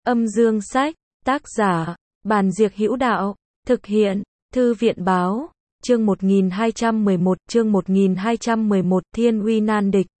Âm dương sách, tác giả, Bàn Diệc Hữu Đạo, thực hiện, Thư viện Báo, chương 1211, Thiên Uy nan địch.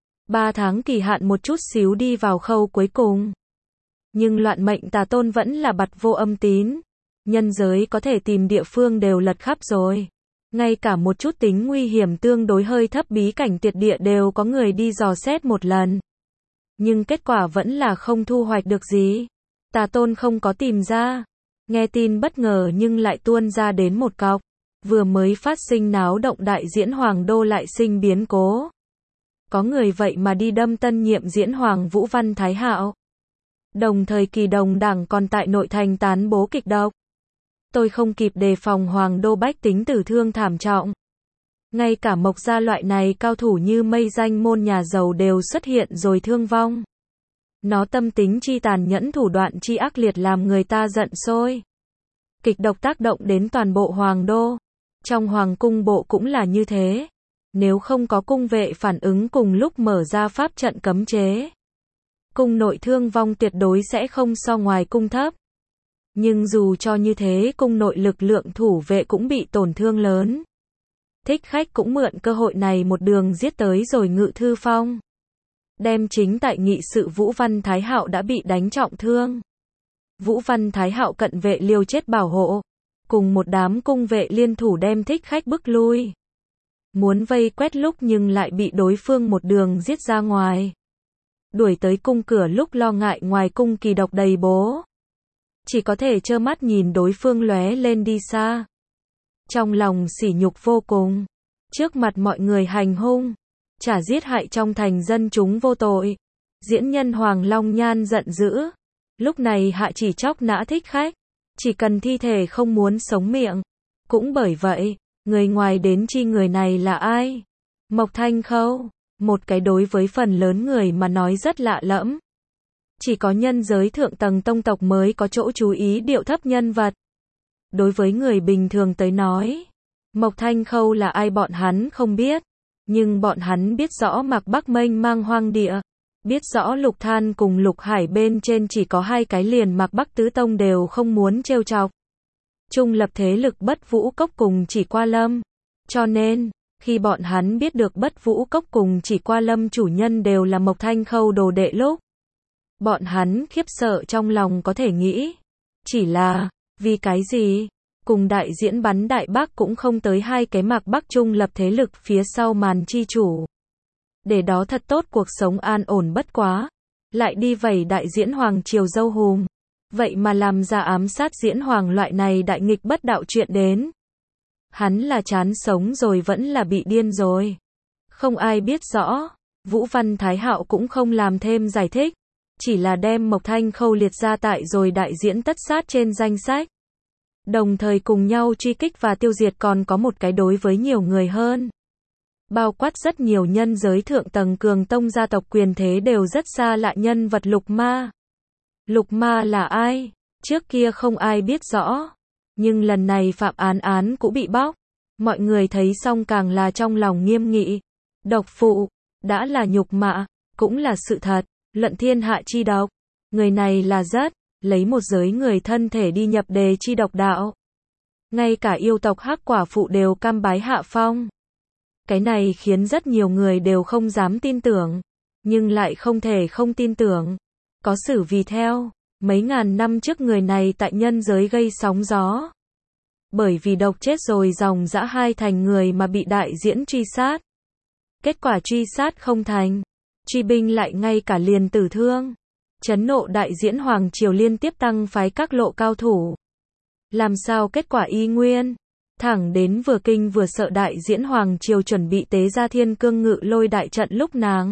3 tháng kỳ hạn một chút xíu đi vào khâu cuối cùng. Nhưng loạn mệnh tà tôn vẫn là bặt vô âm tín. Nhân giới có thể tìm địa phương đều lật khắp rồi. Ngay cả một chút tính nguy hiểm tương đối hơi thấp bí cảnh tuyệt địa đều có người đi dò xét một lần. Nhưng kết quả vẫn là không thu hoạch được gì. Tà tôn không có tìm ra. Nghe tin bất ngờ nhưng lại tuôn ra đến một cọc. Vừa mới phát sinh náo động đại diễn hoàng đô lại sinh biến cố. Có người vậy mà đi đâm tân nhiệm diễn hoàng Vũ Văn Thái Hạo. Đồng thời Kỳ Đồng đảng còn tại nội thành tán bố kịch độc. Tôi không kịp đề phòng hoàng đô bách tính tử thương thảm trọng. Ngay cả Mộc gia loại này cao thủ như mây danh môn nhà giàu đều xuất hiện rồi thương vong. Nó tâm tính chi tàn nhẫn, thủ đoạn chi ác liệt làm người ta giận sôi. Kịch độc tác động đến toàn bộ hoàng đô. Trong hoàng cung bộ cũng là như thế. Nếu không có cung vệ phản ứng cùng lúc mở ra pháp trận cấm chế, cung nội thương vong tuyệt đối sẽ không so ngoài cung thấp. Nhưng dù cho như thế, cung nội lực lượng thủ vệ cũng bị tổn thương lớn. Thích Khách cũng mượn cơ hội này một đường giết tới rồi Ngự Thư Phong. Đem chính tại nghị sự Vũ Văn Thái Hạo đã bị đánh trọng thương. Vũ Văn Thái Hạo cận vệ liều chết bảo hộ, cùng một đám cung vệ liên thủ đem Thích Khách bức lui. Muốn vây quét lúc nhưng lại bị đối phương một đường giết ra ngoài. Đuổi tới cung cửa lúc lo ngại ngoài cung kỳ độc đầy bố. Chỉ có thể trơ mắt nhìn đối phương lóe lên đi xa. Trong lòng sỉ nhục vô cùng. Trước mặt mọi người hành hung, chả giết hại trong thành dân chúng vô tội. Diễn nhân Hoàng Long Nhan giận dữ. Lúc này hạ chỉ chóc nã Thích Khách. Chỉ cần thi thể không muốn sống miệng. Cũng bởi vậy, người ngoài đến chi người này là ai? Mộc Thanh Khâu. Một cái đối với phần lớn người mà nói rất lạ lẫm. Chỉ có nhân giới thượng tầng tông tộc mới có chỗ chú ý điệu thấp nhân vật. Đối với người bình thường tới nói, Mộc Thanh Khâu là ai bọn hắn không biết. Nhưng bọn hắn biết rõ Mạc Bắc mênh mang hoang địa. Biết rõ Lục Than cùng Lục Hải bên trên chỉ có 2 cái liền Mạc Bắc tứ tông đều không muốn trêu chọc. Trung lập thế lực Bất Vũ Cốc cùng Chỉ Qua Lâm. Cho nên, khi bọn hắn biết được Bất Vũ Cốc cùng Chỉ Qua Lâm chủ nhân đều là Mộc Thanh Khâu đồ đệ lúc, bọn hắn khiếp sợ trong lòng có thể nghĩ. Chỉ là, vì cái gì? Cùng đại diễn bắn Đại Bác cũng không tới 2 cái Mạc Bắc trung lập thế lực phía sau màn chi chủ. Để đó thật tốt cuộc sống an ổn bất quá. Lại đi vẩy đại diễn hoàng triều dâu hùm. Vậy mà làm ra ám sát diễn hoàng loại này đại nghịch bất đạo chuyện đến. Hắn là chán sống rồi vẫn là bị điên rồi. Không ai biết rõ. Vũ Văn Thái Hạo cũng không làm thêm giải thích. Chỉ là đem Mộc Thanh Khâu liệt ra tại rồi đại diễn tất sát trên danh sách. Đồng thời cùng nhau truy kích và tiêu diệt còn có một cái đối với nhiều người hơn. Bao quát rất nhiều nhân giới thượng tầng cường tông gia tộc quyền thế đều rất xa lạ nhân vật Lục Ma. Lục Ma là ai? Trước kia không ai biết rõ. Nhưng lần này phạm án cũng bị bóc. Mọi người thấy xong càng là trong lòng nghiêm nghị. Độc phụ, đã là nhục mạ, cũng là sự thật. Luận thiên hạ chi độc. Người này là rất, lấy một giới người thân thể đi nhập đề chi độc đạo. Ngay cả yêu tộc Hắc Quả Phụ đều cam bái hạ phong. Cái này khiến rất nhiều người đều không dám tin tưởng. Nhưng lại không thể không tin tưởng. Có sử vì theo. Mấy ngàn năm trước người này tại nhân giới gây sóng gió. Bởi vì độc chết rồi dòng dã 2 thành người mà bị đại diễn truy sát. Kết quả truy sát không thành. Truy binh lại ngay cả liền tử thương. Chấn nộ đại diễn hoàng triều liên tiếp tăng phái các lộ cao thủ. Làm sao kết quả y nguyên. Thẳng đến vừa kinh vừa sợ đại diễn hoàng triều chuẩn bị tế ra Thiên Cương Ngự Lôi đại trận lúc nàng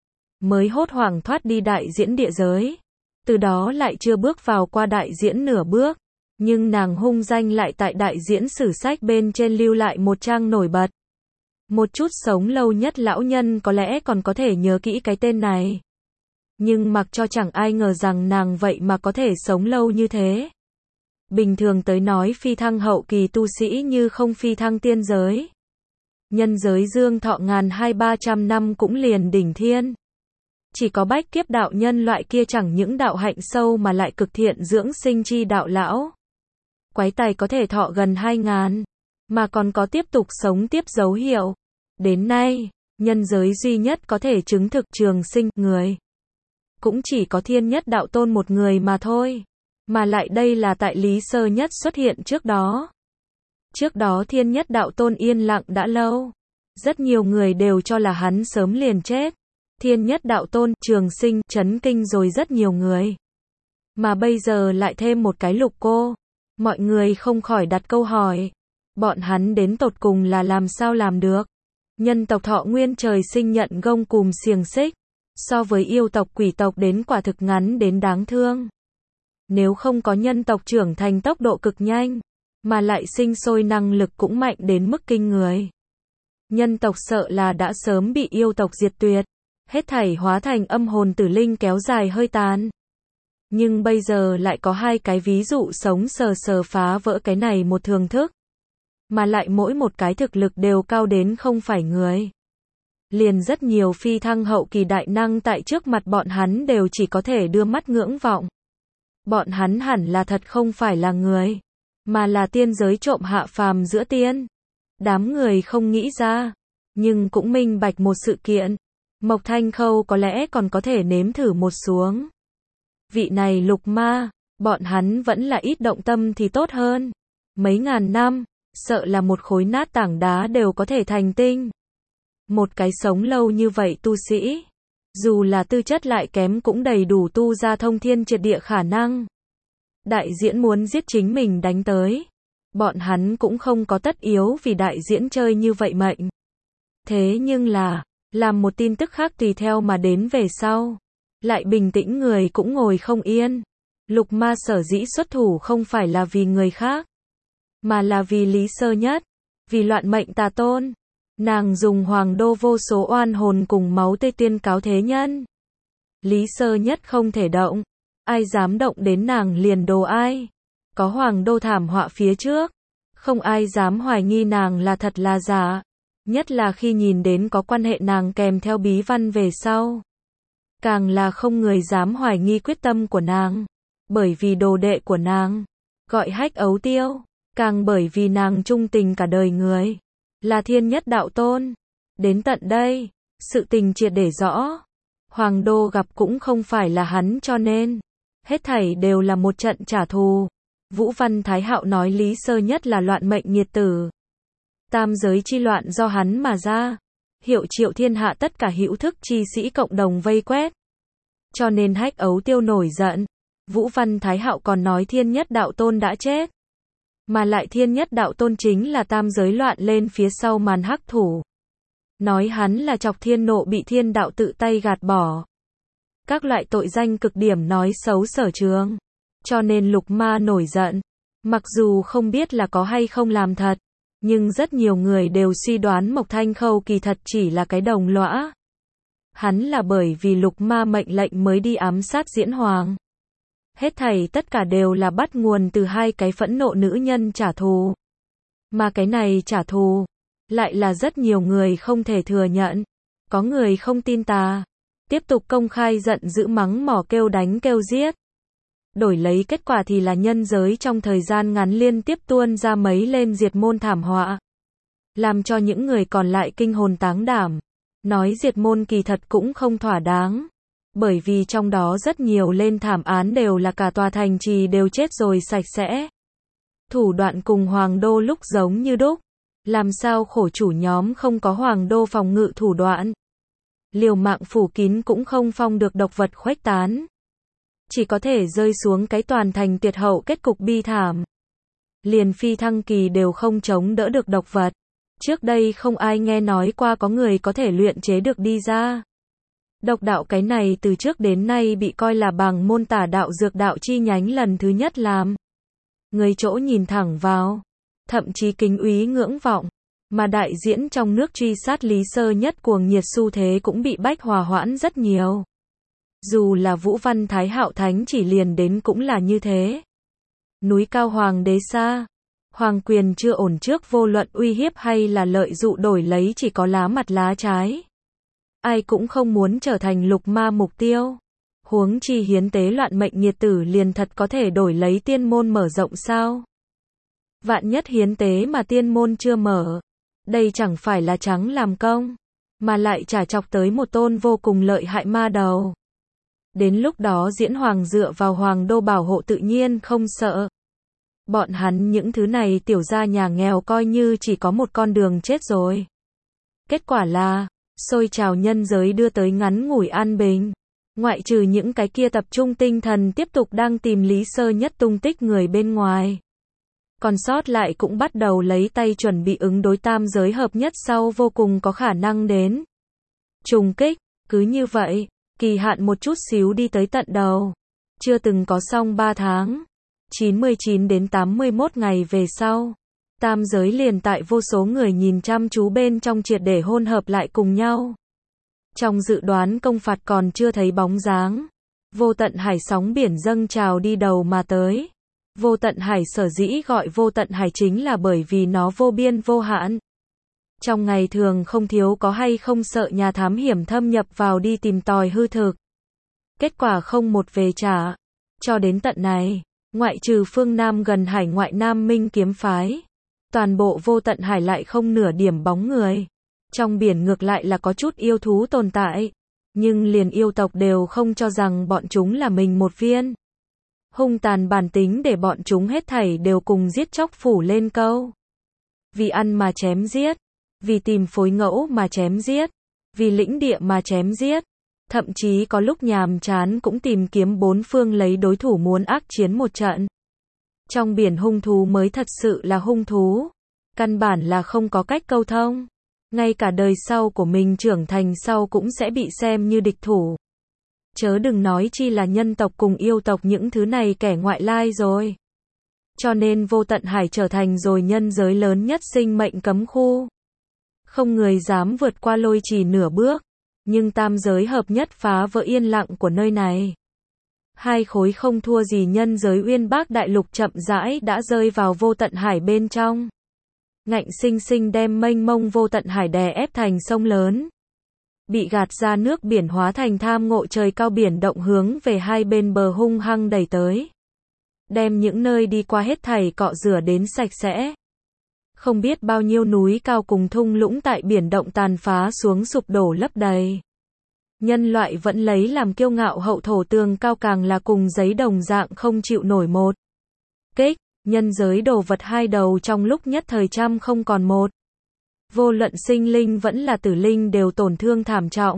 mới hốt hoảng thoát đi đại diễn địa giới. Từ đó lại chưa bước vào qua đại diễn nửa bước. Nhưng nàng hung danh lại tại đại diễn sử sách bên trên lưu lại một trang nổi bật. Một chút sống lâu nhất lão nhân có lẽ còn có thể nhớ kỹ cái tên này. Nhưng mặc cho chẳng ai ngờ rằng nàng vậy mà có thể sống lâu như thế. Bình thường tới nói phi thăng hậu kỳ tu sĩ như không phi thăng tiên giới. Nhân giới dương thọ ngàn 200-300 năm cũng liền đỉnh thiên. Chỉ có bách kiếp đạo nhân loại kia chẳng những đạo hạnh sâu mà lại cực thiện dưỡng sinh chi đạo lão. Quái tài có thể thọ gần 2000, mà còn có tiếp tục sống tiếp dấu hiệu. Đến nay, nhân giới duy nhất có thể chứng thực trường sinh người. Cũng chỉ có Thiên Nhất Đạo Tôn một người mà thôi. Mà lại đây là tại Lý Sơ Nhất xuất hiện trước đó. Trước đó Thiên Nhất Đạo Tôn yên lặng đã lâu. Rất nhiều người đều cho là hắn sớm liền chết. Thiên Nhất Đạo Tôn, trường sinh, chấn kinh rồi rất nhiều người. Mà bây giờ lại thêm một cái Lục cô. Mọi người không khỏi đặt câu hỏi. Bọn hắn đến tột cùng là làm sao làm được? Nhân tộc thọ nguyên trời sinh nhận gông cùm xiềng xích. So với yêu tộc quỷ tộc đến quả thực ngắn đến đáng thương. Nếu không có nhân tộc trưởng thành tốc độ cực nhanh, mà lại sinh sôi năng lực cũng mạnh đến mức kinh người. Nhân tộc sợ là đã sớm bị yêu tộc diệt tuyệt, hết thảy hóa thành âm hồn tử linh kéo dài hơi tàn. Nhưng bây giờ lại có hai cái ví dụ sống sờ sờ phá vỡ cái này một thường thức. Mà lại mỗi một cái thực lực đều cao đến không phải người. Liền rất nhiều phi thăng hậu kỳ đại năng tại trước mặt bọn hắn đều chỉ có thể đưa mắt ngưỡng vọng. Bọn hắn hẳn là thật không phải là người, mà là tiên giới trộm hạ phàm giữa tiên. Đám người không nghĩ ra, nhưng cũng minh bạch một sự kiện. Mộc Thanh Khâu có lẽ còn có thể nếm thử một xuống. Vị này Lục Ma, bọn hắn vẫn là ít động tâm thì tốt hơn. Mấy ngàn năm, sợ là một khối nát tảng đá đều có thể thành tinh. Một cái sống lâu như vậy tu sĩ, dù là tư chất lại kém cũng đầy đủ tu ra thông thiên triệt địa khả năng. Đại diễn muốn giết chính mình đánh tới. Bọn hắn cũng không có tất yếu vì đại diễn chơi như vậy mệnh. Thế nhưng là, làm một tin tức khác tùy theo mà đến về sau. Lại bình tĩnh người cũng ngồi không yên. Lục Ma sở dĩ xuất thủ không phải là vì người khác, mà là vì Lý Sơ Nhất, vì loạn mệnh tà tôn. Nàng dùng hoàng đô vô số oan hồn cùng máu tươi tuyên cáo thế nhân. Lý Sơ Nhất không thể động. Ai dám động đến nàng liền đồ ai. Có hoàng đô thảm họa phía trước. Không ai dám hoài nghi nàng là thật là giả. Nhất là khi nhìn đến có quan hệ nàng kèm theo bí văn về sau. Càng là không người dám hoài nghi quyết tâm của nàng. Bởi vì đồ đệ của nàng gọi Hách Ấu Tiêu. Càng bởi vì nàng trung tình cả đời người là Thiên Nhất Đạo Tôn. Đến tận đây, sự tình triệt để rõ. Hoàng đô gặp cũng không phải là hắn cho nên. Hết thảy đều là một trận trả thù. Vũ Văn Thái Hạo nói Lý Sơ Nhất là loạn mệnh nghiệt tử. Tam giới chi loạn do hắn mà ra. Hiệu triệu thiên hạ tất cả hữu thức chi sĩ cộng đồng vây quét. Cho nên Hách Ấu Tiêu nổi giận. Vũ Văn Thái Hạo còn nói Thiên Nhất Đạo Tôn đã chết. Mà lại Thiên Nhất Đạo Tôn chính là tam giới loạn lên phía sau màn hắc thủ. Nói hắn là chọc thiên nộ bị thiên đạo tự tay gạt bỏ. Các loại tội danh cực điểm nói xấu Sở Trường. Cho nên Lục Ma nổi giận. Mặc dù không biết là có hay không làm thật, nhưng rất nhiều người đều suy đoán Mộc Thanh Khâu kỳ thật chỉ là cái đồng lõa. Hắn là bởi vì Lục Ma mệnh lệnh mới đi ám sát Diễn Hoàng. Hết thảy tất cả đều là bắt nguồn từ hai cái phẫn nộ nữ nhân trả thù. Mà cái này trả thù, lại là rất nhiều người không thể thừa nhận. Có người không tin tà, tiếp tục công khai giận dữ mắng mỏ kêu đánh kêu giết. Đổi lấy kết quả thì là nhân giới trong thời gian ngắn liên tiếp tuôn ra mấy lên diệt môn thảm họa. Làm cho những người còn lại kinh hồn táng đảm. Nói diệt môn kỳ thật cũng không thỏa đáng. Bởi vì trong đó rất nhiều lên thảm án đều là cả tòa thành trì đều chết rồi sạch sẽ. Thủ đoạn cùng hoàng đô lúc giống như đúc. Làm sao khổ chủ nhóm không có hoàng đô phòng ngự thủ đoạn. Liều mạng phủ kín cũng không phong được độc vật khuếch tán. Chỉ có thể rơi xuống cái toàn thành tuyệt hậu kết cục bi thảm. Liền phi thăng kỳ đều không chống đỡ được độc vật. Trước đây không ai nghe nói qua có người có thể luyện chế được đi ra. Độc đạo cái này từ trước đến nay bị coi là bằng môn tả đạo dược đạo chi nhánh lần thứ nhất làm. Người chỗ nhìn thẳng vào, thậm chí kính úy ngưỡng vọng, mà đại diễn trong nước truy sát Lý Sơ Nhất cuồng nhiệt xu thế cũng bị bách hòa hoãn rất nhiều. Dù là Vũ Văn Thái Hạo Thánh chỉ liền đến cũng là như thế. Núi cao hoàng đế xa, hoàng quyền chưa ổn trước vô luận uy hiếp hay là lợi dụ đổi lấy chỉ có lá mặt lá trái. ai cũng không muốn trở thành lục ma mục tiêu. Huống chi hiến tế loạn mệnh nghiệt tử liền thật có thể đổi lấy tiên môn mở rộng sao? Vạn nhất hiến tế mà tiên môn chưa mở, đây chẳng phải là trắng làm công, mà lại trả chọc tới một tôn vô cùng lợi hại ma đầu. Đến lúc đó Diễn Hoàng dựa vào Hoàng đô bảo hộ tự nhiên không sợ. Bọn hắn những thứ này tiểu gia nhà nghèo coi như chỉ có một con đường chết rồi. Kết quả là, xôi trào nhân giới đưa tới ngắn ngủi an bình. Ngoại trừ những cái kia tập trung tinh thần tiếp tục đang tìm Lý Sơ Nhất tung tích người bên ngoài. Còn sót lại cũng bắt đầu lấy tay chuẩn bị ứng đối tam giới hợp nhất sau vô cùng có khả năng đến. Trùng kích, cứ như vậy, kỳ hạn một chút xíu đi tới tận đầu. Chưa từng có xong 3 tháng. 99 đến 81 ngày về sau. Tam giới liền tại vô số người nhìn chăm chú bên trong triệt để hôn hợp lại cùng nhau. Trong dự đoán công phạt còn chưa thấy bóng dáng. Vô tận hải sóng biển dâng trào đi đầu mà tới. Vô tận hải sở dĩ gọi vô tận hải chính là bởi vì nó vô biên vô hạn. Trong ngày thường không thiếu có hay không sợ nhà thám hiểm thâm nhập vào đi tìm tòi hư thực. Kết quả không một về trả. Cho đến tận này, ngoại trừ phương Nam gần hải ngoại Nam Minh kiếm phái, toàn bộ vô tận hải lại không nửa điểm bóng người. Trong biển ngược lại là có chút yêu thú tồn tại, nhưng liền yêu tộc đều không cho rằng bọn chúng là mình một viên. Hung tàn bản tính để bọn chúng hết thảy đều cùng giết chóc phủ lên câu. Vì ăn mà chém giết, vì tìm phối ngẫu mà chém giết, vì lĩnh địa mà chém giết. Thậm chí có lúc nhàm chán cũng tìm kiếm bốn phương lấy đối thủ muốn ác chiến một trận. Trong biển hung thú mới thật sự là hung thú. Căn bản là không có cách câu thông. Ngay cả đời sau của mình trưởng thành sau cũng sẽ bị xem như địch thủ. Chớ đừng nói chi là nhân tộc cùng yêu tộc những thứ này kẻ ngoại lai rồi. Cho nên vô tận hải trở thành rồi nhân giới lớn nhất sinh mệnh cấm khu. Không người dám vượt qua lôi trì nửa bước. Nhưng tam giới hợp nhất phá vỡ yên lặng của nơi này. Hai khối không thua gì nhân giới Uyên Bác đại lục chậm rãi đã rơi vào vô tận hải bên trong. Ngạnh sinh sinh đem mênh mông vô tận hải đè ép thành sông lớn. Bị gạt ra nước biển hóa thành tham ngộ trời cao biển động hướng về hai bên bờ hung hăng đẩy tới. Đem những nơi đi qua hết thảy cọ rửa đến sạch sẽ. Không biết bao nhiêu núi cao cùng thung lũng tại biển động tàn phá xuống sụp đổ lấp đầy. Nhân loại vẫn lấy làm kiêu ngạo hậu thổ tường cao càng là cùng giấy đồng dạng không chịu nổi một kích. Nhân giới đồ vật hai đầu trong lúc nhất thời trăm không còn một. Vô luận sinh linh vẫn là tử linh đều tổn thương thảm trọng.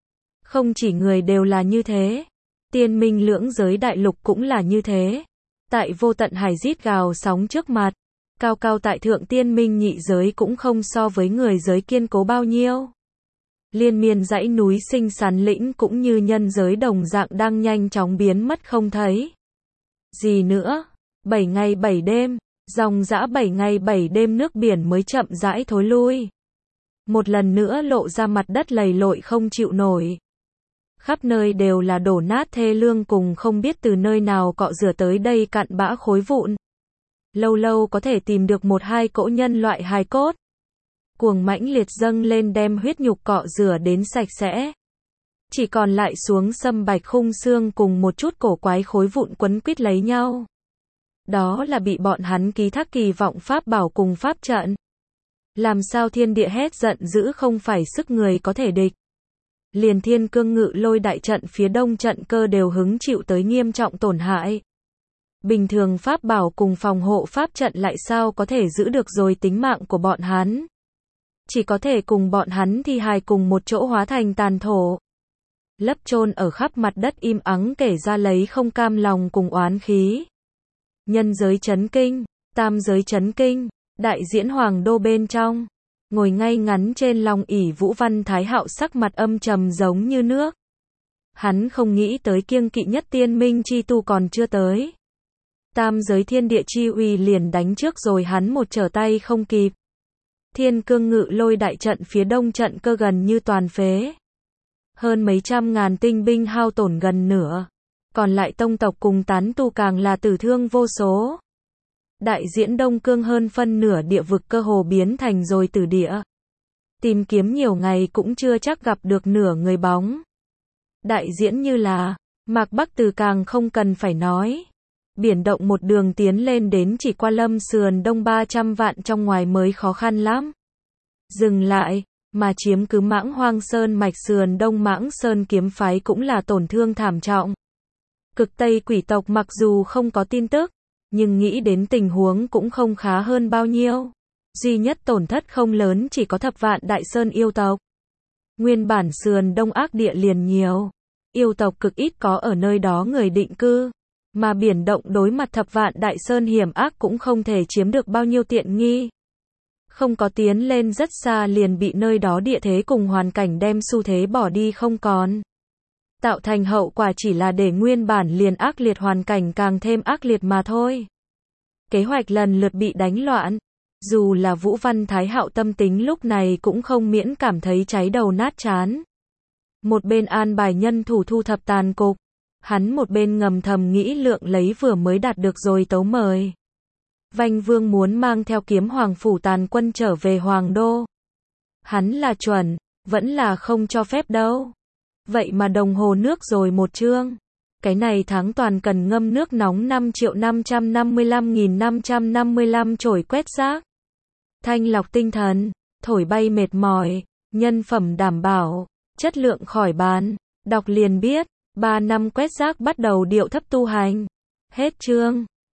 Không chỉ người đều là như thế. Tiên minh lưỡng giới đại lục cũng là như thế. Tại vô tận hải rít gào sóng trước mặt. Cao cao tại thượng tiên minh nhị giới cũng không so với người giới kiên cố bao nhiêu. Liên miên dãy núi sinh sắn lĩnh cũng như nhân giới đồng dạng đang nhanh chóng biến mất không thấy. Gì nữa? 7 ngày 7 đêm, dòng dã 7 ngày 7 đêm nước biển mới chậm rãi thối lui. Một lần nữa lộ ra mặt đất lầy lội không chịu nổi. Khắp nơi đều là đổ nát thê lương cùng không biết từ nơi nào cọ rửa tới đây cặn bã khối vụn. Lâu lâu có thể tìm được một hai cỗ nhân loại hài cốt. Cuồng mãnh liệt dâng lên đem huyết nhục cọ rửa đến sạch sẽ. Chỉ còn lại xuống sâm bạch khung xương cùng một chút cổ quái khối vụn quấn quýt lấy nhau. Đó là bị bọn hắn ký thác kỳ vọng pháp bảo cùng pháp trận. Làm sao thiên địa hét giận dữ không phải sức người có thể địch. Liền thiên cương ngự lôi đại trận phía đông trận cơ đều hứng chịu tới nghiêm trọng tổn hại. Bình thường pháp bảo cùng phòng hộ pháp trận lại sao có thể giữ được rồi tính mạng của bọn hắn. Chỉ có thể cùng bọn hắn thi hài cùng một chỗ hóa thành tàn thổ. Lấp chôn ở khắp mặt đất im ắng kể ra lấy không cam lòng cùng oán khí. Nhân giới chấn kinh, tam giới chấn kinh, đại diễn hoàng đô bên trong. Ngồi ngay ngắn trên long ỷ Vũ Văn Thái Hạo sắc mặt âm trầm giống như nước. Hắn không nghĩ tới kiêng kỵ nhất tiên minh chi tu còn chưa tới. Tam giới thiên địa chi uy liền đánh trước rồi hắn một trở tay không kịp. Thiên cương ngự lôi đại trận phía đông trận cơ gần như toàn phế. Hơn mấy trăm ngàn tinh binh hao tổn gần nửa. Còn lại tông tộc cùng tán tu càng là tử thương vô số. Đại diễn Đông Cương hơn phân nửa địa vực cơ hồ biến thành rồi tử địa. Tìm kiếm nhiều ngày cũng chưa chắc gặp được nửa người bóng. Đại diễn như là Mạc Bắc Từ càng không cần phải nói. Biển động một đường tiến lên đến chỉ qua Lâm sườn đông 300 vạn trong ngoài mới khó khăn lắm. Dừng lại, mà chiếm cứ Mãng Hoang Sơn mạch sườn đông Mãng Sơn kiếm phái cũng là tổn thương thảm trọng. Cực Tây quỷ tộc mặc dù không có tin tức, nhưng nghĩ đến tình huống cũng không khá hơn bao nhiêu. Duy nhất tổn thất không lớn chỉ có Thập Vạn Đại Sơn yêu tộc. Nguyên bản sườn đông ác địa liền nhiều. Yêu tộc cực ít có ở nơi đó người định cư. Mà biển động đối mặt Thập Vạn Đại Sơn hiểm ác cũng không thể chiếm được bao nhiêu tiện nghi. Không có tiến lên rất xa liền bị nơi đó địa thế cùng hoàn cảnh đem xu thế bỏ đi không còn. Tạo thành hậu quả chỉ là để nguyên bản liền ác liệt hoàn cảnh càng thêm ác liệt mà thôi. Kế hoạch lần lượt bị đánh loạn. Dù là Vũ Văn Thái Hạo tâm tính lúc này cũng không miễn cảm thấy cháy đầu nát chán. Một bên an bài nhân thủ thu thập tàn cục. Hắn một bên ngầm thầm nghĩ lượng lấy vừa mới đạt được rồi tấu mời. Vanh Vương muốn mang theo Kiếm Hoàng phủ tàn quân trở về Hoàng Đô. Hắn là chuẩn, vẫn là không cho phép đâu. Vậy mà đồng hồ nước rồi một chương. Cái này tháng toàn cần ngâm nước nóng 5.555.555 chổi quét rác. Thanh lọc tinh thần, thổi bay mệt mỏi, nhân phẩm đảm bảo, chất lượng khỏi bàn. Đọc liền biết, 3 năm quét rác bắt đầu điệu thấp tu hành. Hết chương.